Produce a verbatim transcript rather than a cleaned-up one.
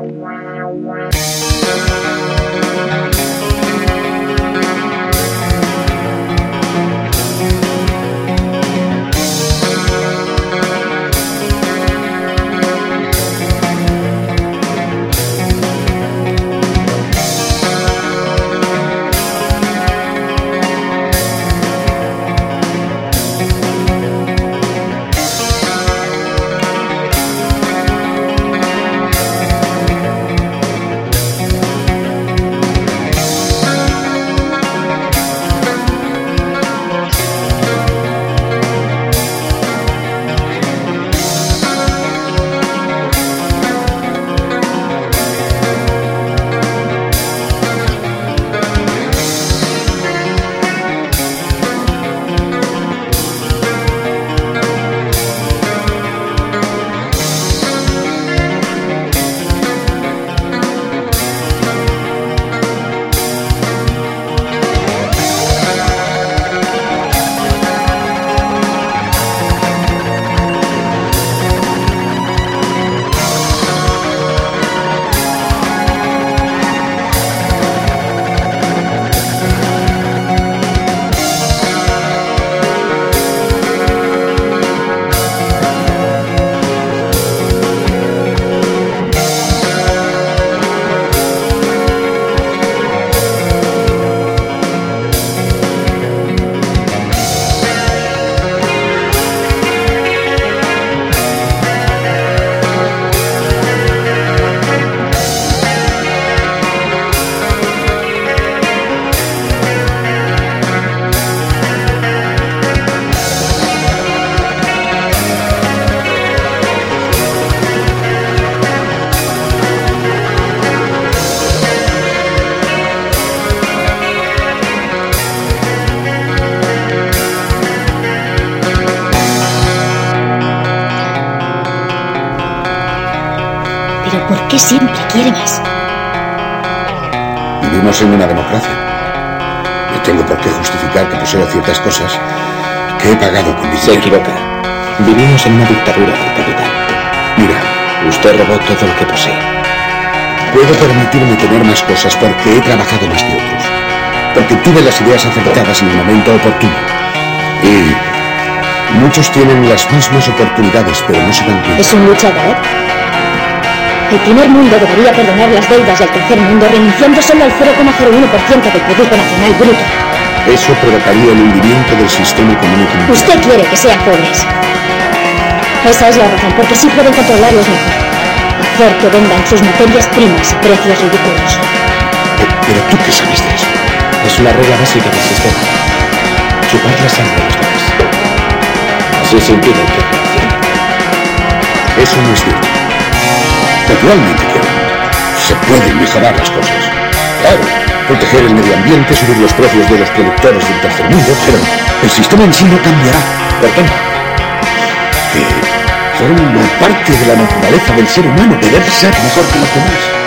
Pero ¿por qué siempre quiere más? Vivimos en una democracia. No tengo por qué justificar que poseo ciertas cosas que he pagado con mi dinero. Se equivoca. Vivimos en una dictadura del capital. Mira, usted robó todo lo que posee. Puedo permitirme tener más cosas porque he trabajado más que otros. Porque tuve las ideas acertadas en el momento oportuno. Y muchos tienen las mismas oportunidades, pero no se dan cuenta. ¿Es un luchador? El primer mundo debería perdonar las deudas del tercer mundo renunciando solo al cero coma cero uno por ciento del Producto Nacional Bruto. Eso provocaría el hundimiento del sistema económico mundial. Usted quiere que sean pobres. Esa es la razón, porque sí pueden controlarlos mejor. Hacer que vendan sus materias primas a precios ridículos. Pero, pero tú qué sabes de eso. Es una regla básica del sistema. Chupar la sangre de los demás. Así se impide que reaccione. Eso no es cierto. Naturalmente que se pueden mejorar las cosas. Claro, proteger el medio ambiente, subir los precios de los productores del tercer mundo, pero el sistema en sí no cambiará. ¿Por qué no? Que forma parte de la naturaleza del ser humano querer ser mejor que los demás.